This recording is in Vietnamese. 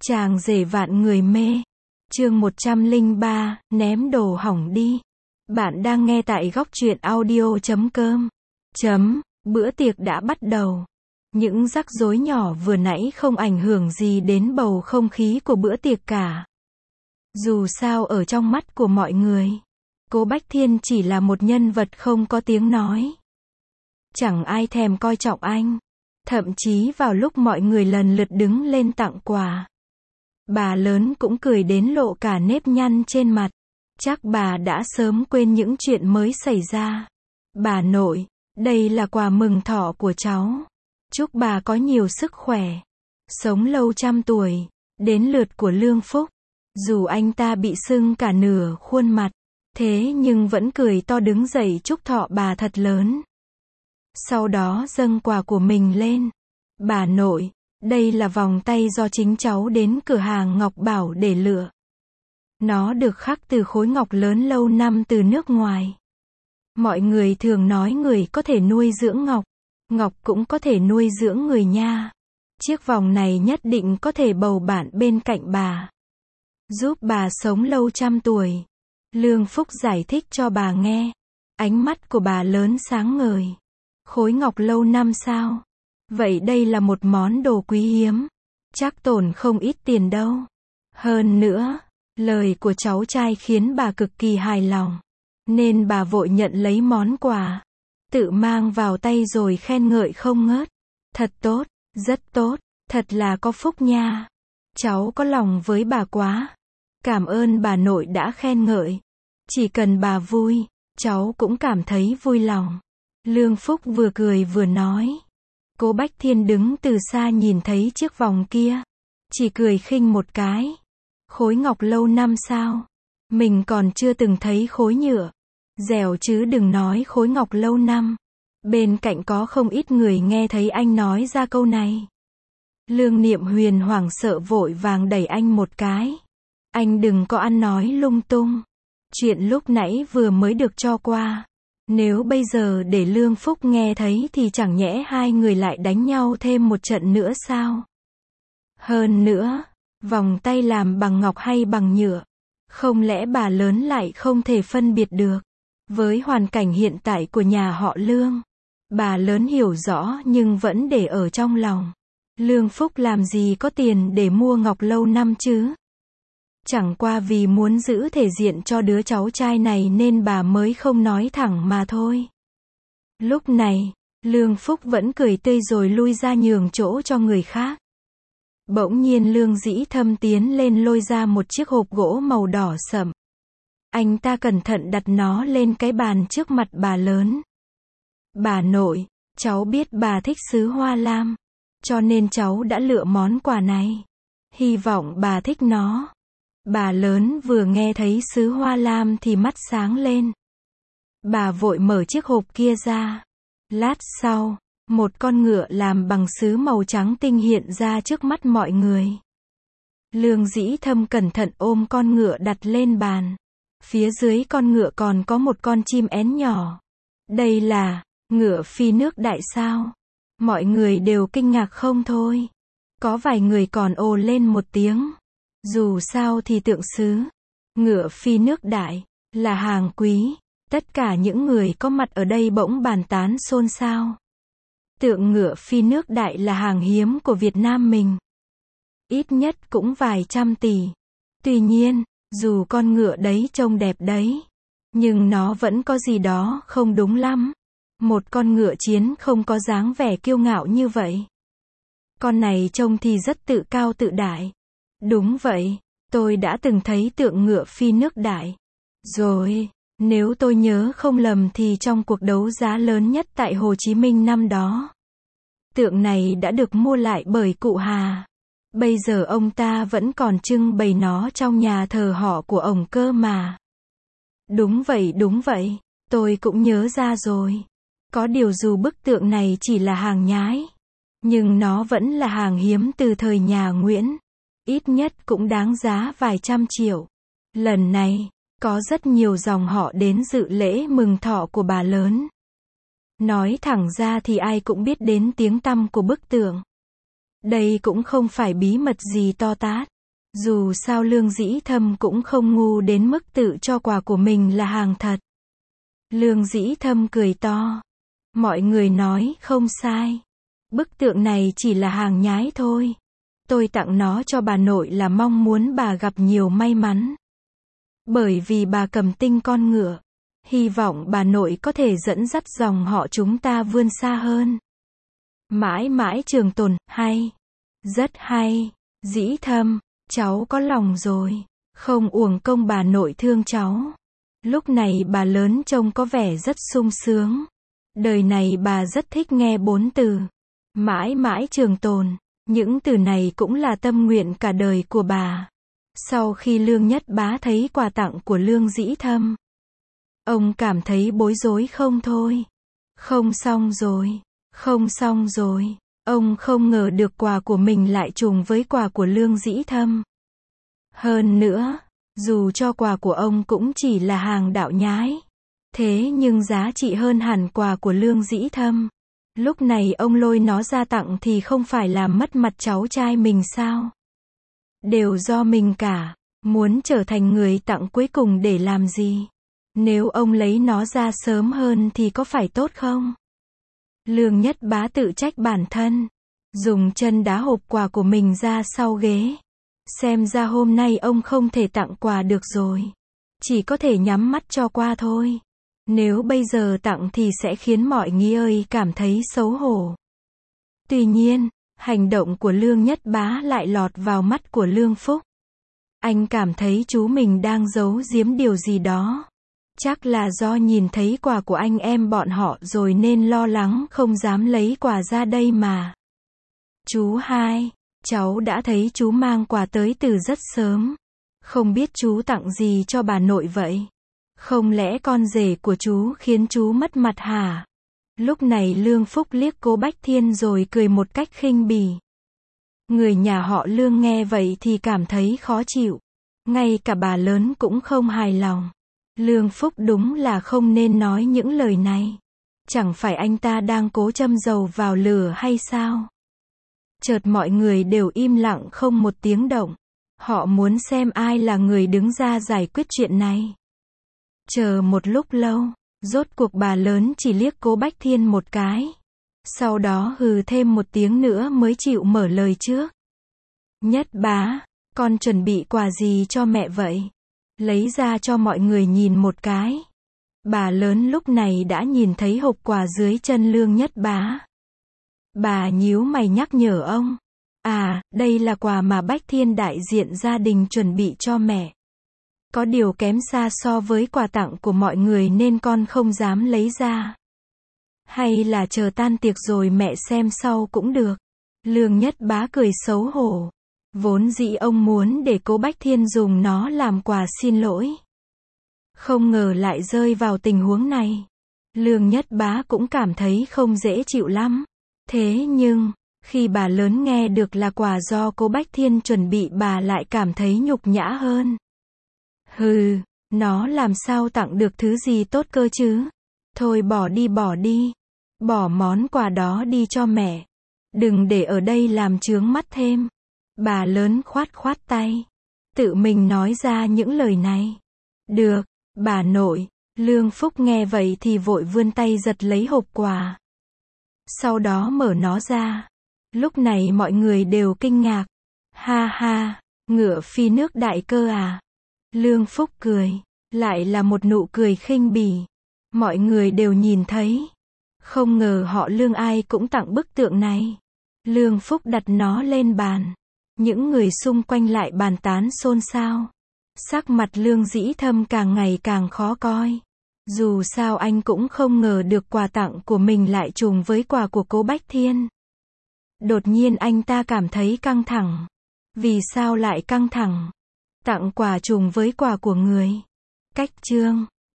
Chàng rể vạn người mê. Chương 103, ném đồ hỏng đi. Bạn đang nghe tại góc truyện audio.com. Bữa tiệc đã bắt đầu. Những rắc rối nhỏ vừa nãy không ảnh hưởng gì đến bầu không khí của bữa tiệc cả. Dù sao ở trong mắt của mọi người, Cố Bách Thiên chỉ là một nhân vật không có tiếng nói. Chẳng ai thèm coi trọng anh. Thậm chí vào lúc mọi người lần lượt đứng lên tặng quà, bà lớn cũng cười đến lộ cả nếp nhăn trên mặt. Chắc bà đã sớm quên những chuyện mới xảy ra. Bà nội, đây là quà mừng thọ của cháu. Chúc bà có nhiều sức khỏe, sống lâu trăm tuổi. Đến lượt của Lương Phúc. Dù anh ta bị sưng cả nửa khuôn mặt, thế nhưng vẫn cười to đứng dậy chúc thọ bà thật lớn. Sau đó dâng quà của mình lên. Bà nội, đây là vòng tay do chính cháu đến cửa hàng Ngọc Bảo để lựa. Nó được khắc từ khối ngọc lớn lâu năm từ nước ngoài. Mọi người thường nói người có thể nuôi dưỡng ngọc, ngọc cũng có thể nuôi dưỡng người nha. Chiếc vòng này nhất định có thể bầu bạn bên cạnh bà, giúp bà sống lâu trăm tuổi. Lương Phúc giải thích cho bà nghe. Ánh mắt của bà lớn sáng ngời. Khối ngọc lâu năm sao? Vậy đây là một món đồ quý hiếm. Chắc tổn không ít tiền đâu. Hơn nữa, lời của cháu trai khiến bà cực kỳ hài lòng. Nên bà vội nhận lấy món quà, tự mang vào tay rồi khen ngợi không ngớt. Thật tốt, rất tốt, thật là có phúc nha. Cháu có lòng với bà quá. Cảm ơn bà nội đã khen ngợi. Chỉ cần bà vui, cháu cũng cảm thấy vui lòng. Lương Phúc vừa cười vừa nói. Cố Bách Thiên đứng từ xa nhìn thấy chiếc vòng kia, chỉ cười khinh một cái. Khối ngọc lâu năm sao? Mình còn chưa từng thấy khối nhựa. Dẻo chứ đừng nói khối ngọc lâu năm. Bên cạnh có không ít người nghe thấy anh nói ra câu này. Lương Niệm Huyền hoảng sợ vội vàng đẩy anh một cái. Anh đừng có ăn nói lung tung. Chuyện lúc nãy vừa mới được cho qua. Nếu bây giờ để Lương Phúc nghe thấy thì chẳng nhẽ hai người lại đánh nhau thêm một trận nữa sao? Hơn nữa, vòng tay làm bằng ngọc hay bằng nhựa? Không lẽ bà lớn lại không thể phân biệt được? Với hoàn cảnh hiện tại của nhà họ Lương, bà lớn hiểu rõ nhưng vẫn để ở trong lòng. Lương Phúc làm gì có tiền để mua ngọc lâu năm chứ? Chẳng qua vì muốn giữ thể diện cho đứa cháu trai này nên bà mới không nói thẳng mà thôi. Lúc này, Lương Phúc vẫn cười tươi rồi lui ra nhường chỗ cho người khác. Bỗng nhiên Lương Dĩ Thâm tiến lên lôi ra một chiếc hộp gỗ màu đỏ sẫm. Anh ta cẩn thận đặt nó lên cái bàn trước mặt bà lớn. Bà nội, cháu biết bà thích sứ hoa lam, cho nên cháu đã lựa món quà này. Hy vọng bà thích nó. Bà lớn vừa nghe thấy sứ hoa lam thì mắt sáng lên. Bà vội mở chiếc hộp kia ra. Lát sau, một con ngựa làm bằng sứ màu trắng tinh hiện ra trước mắt mọi người. Lương Dĩ Thâm cẩn thận ôm con ngựa đặt lên bàn. Phía dưới con ngựa còn có một con chim én nhỏ. Đây là ngựa phi nước đại sao? Mọi người đều kinh ngạc không thôi. Có vài người còn ồ lên một tiếng. Dù sao thì tượng sứ ngựa phi nước đại là hàng quý. Tất cả những người có mặt ở đây bỗng bàn tán xôn xao. Tượng ngựa phi nước đại là hàng hiếm của Việt Nam mình. Ít nhất cũng vài trăm tỷ. Tuy nhiên, dù con ngựa đấy trông đẹp đấy, nhưng nó vẫn có gì đó không đúng lắm. Một con ngựa chiến không có dáng vẻ kiêu ngạo như vậy. Con này trông thì rất tự cao tự đại. Đúng vậy, tôi đã từng thấy tượng ngựa phi nước đại. Rồi, nếu tôi nhớ không lầm thì trong cuộc đấu giá lớn nhất tại Hồ Chí Minh năm đó, tượng này đã được mua lại bởi cụ Hà. Bây giờ ông ta vẫn còn trưng bày nó trong nhà thờ họ của ông cơ mà. Đúng vậy, tôi cũng nhớ ra rồi. Có điều dù bức tượng này chỉ là hàng nhái, nhưng nó vẫn là hàng hiếm từ thời nhà Nguyễn. Ít nhất cũng đáng giá vài trăm triệu. Lần này, có rất nhiều dòng họ đến dự lễ mừng thọ của bà lớn. Nói thẳng ra thì ai cũng biết đến tiếng tăm của bức tượng. Đây cũng không phải bí mật gì to tát. Dù sao Lương Dĩ Thâm cũng không ngu đến mức tự cho quà của mình là hàng thật. Lương Dĩ Thâm cười to. Mọi người nói không sai. Bức tượng này chỉ là hàng nhái thôi. Tôi tặng nó cho bà nội là mong muốn bà gặp nhiều may mắn. Bởi vì bà cầm tinh con ngựa. Hy vọng bà nội có thể dẫn dắt dòng họ chúng ta vươn xa hơn. Mãi mãi trường tồn, hay. Rất hay. Dĩ Thâm, cháu có lòng rồi. Không uổng công bà nội thương cháu. Lúc này bà lớn trông có vẻ rất sung sướng. Đời này bà rất thích nghe 4 từ. Mãi mãi trường tồn. Những từ này cũng là tâm nguyện cả đời của bà. Sau khi Lương Nhất Bá thấy quà tặng của Lương Dĩ Thâm, ông cảm thấy bối rối không thôi. Không xong rồi. Không xong rồi. Ông không ngờ được quà của mình lại trùng với quà của Lương Dĩ Thâm. Hơn nữa, dù cho quà của ông cũng chỉ là hàng đạo nhái, thế nhưng giá trị hơn hẳn quà của Lương Dĩ Thâm. Lúc này ông lôi nó ra tặng thì không phải làm mất mặt cháu trai mình sao? Đều do mình cả. Muốn trở thành người tặng cuối cùng để làm gì? Nếu ông lấy nó ra sớm hơn thì có phải tốt không? Lương Nhất Bá tự trách bản thân. Dùng chân đá hộp quà của mình ra sau ghế. Xem ra hôm nay ông không thể tặng quà được rồi. Chỉ có thể nhắm mắt cho qua thôi. Nếu bây giờ tặng thì sẽ khiến mọi người ơi cảm thấy xấu hổ. Tuy nhiên, hành động của Lương Nhất Bá lại lọt vào mắt của Lương Phúc. Anh cảm thấy chú mình đang giấu giếm điều gì đó. Chắc là do nhìn thấy quà của anh em bọn họ rồi nên lo lắng không dám lấy quà ra đây mà. Chú hai, cháu đã thấy chú mang quà tới từ rất sớm. Không biết chú tặng gì cho bà nội vậy? Không lẽ con rể của chú khiến chú mất mặt hả? Lúc này Lương Phúc liếc cô Bách Thiên rồi cười một cách khinh bỉ. Người nhà họ Lương nghe vậy thì cảm thấy khó chịu. Ngay cả bà lớn cũng không hài lòng. Lương Phúc đúng là không nên nói những lời này. Chẳng phải anh ta đang cố châm dầu vào lửa hay sao? Chợt mọi người đều im lặng không một tiếng động. Họ muốn xem ai là người đứng ra giải quyết chuyện này. Chờ một lúc lâu, rốt cuộc bà lớn chỉ liếc cô Bách Thiên một cái. Sau đó hừ thêm một tiếng nữa mới chịu mở lời trước. Nhất Bá, con chuẩn bị quà gì cho mẹ vậy? Lấy ra cho mọi người nhìn một cái. Bà lớn lúc này đã nhìn thấy hộp quà dưới chân Lương Nhất Bá. Bà nhíu mày nhắc nhở ông. À, đây là quà mà Bách Thiên đại diện gia đình chuẩn bị cho mẹ. Có điều kém xa so với quà tặng của mọi người nên con không dám lấy ra. Hay là chờ tan tiệc rồi mẹ xem sau cũng được. Lương Nhất Bá cười xấu hổ. Vốn dĩ ông muốn để cô Bách Thiên dùng nó làm quà xin lỗi. Không ngờ lại rơi vào tình huống này. Lương Nhất Bá cũng cảm thấy không dễ chịu lắm. Thế nhưng, khi bà lớn nghe được là quà do cô Bách Thiên chuẩn bị bà lại cảm thấy nhục nhã hơn. Hừ, nó làm sao tặng được thứ gì tốt cơ chứ? Thôi bỏ đi bỏ đi. Bỏ món quà đó đi cho mẹ. Đừng để ở đây làm chướng mắt thêm. Bà lớn khoát khoát tay. Tự mình nói ra những lời này. Được, bà nội. Lương Phúc nghe vậy thì vội vươn tay giật lấy hộp quà. Sau đó mở nó ra. Lúc này mọi người đều kinh ngạc. Ha ha, ngựa phi nước đại cơ à? Lương Phúc cười. Lại là một nụ cười khinh bỉ. Mọi người đều nhìn thấy. Không ngờ họ Lương ai cũng tặng bức tượng này. Lương Phúc đặt nó lên bàn. Những người xung quanh lại bàn tán xôn xao. Sắc mặt Lương Dĩ Thâm càng ngày càng khó coi. Dù sao anh cũng không ngờ được quà tặng của mình lại trùng với quà của cô Bách Thiên. Đột nhiên anh ta cảm thấy căng thẳng. Vì sao lại căng thẳng? Tặng quà trùng với quà của người. Cách chương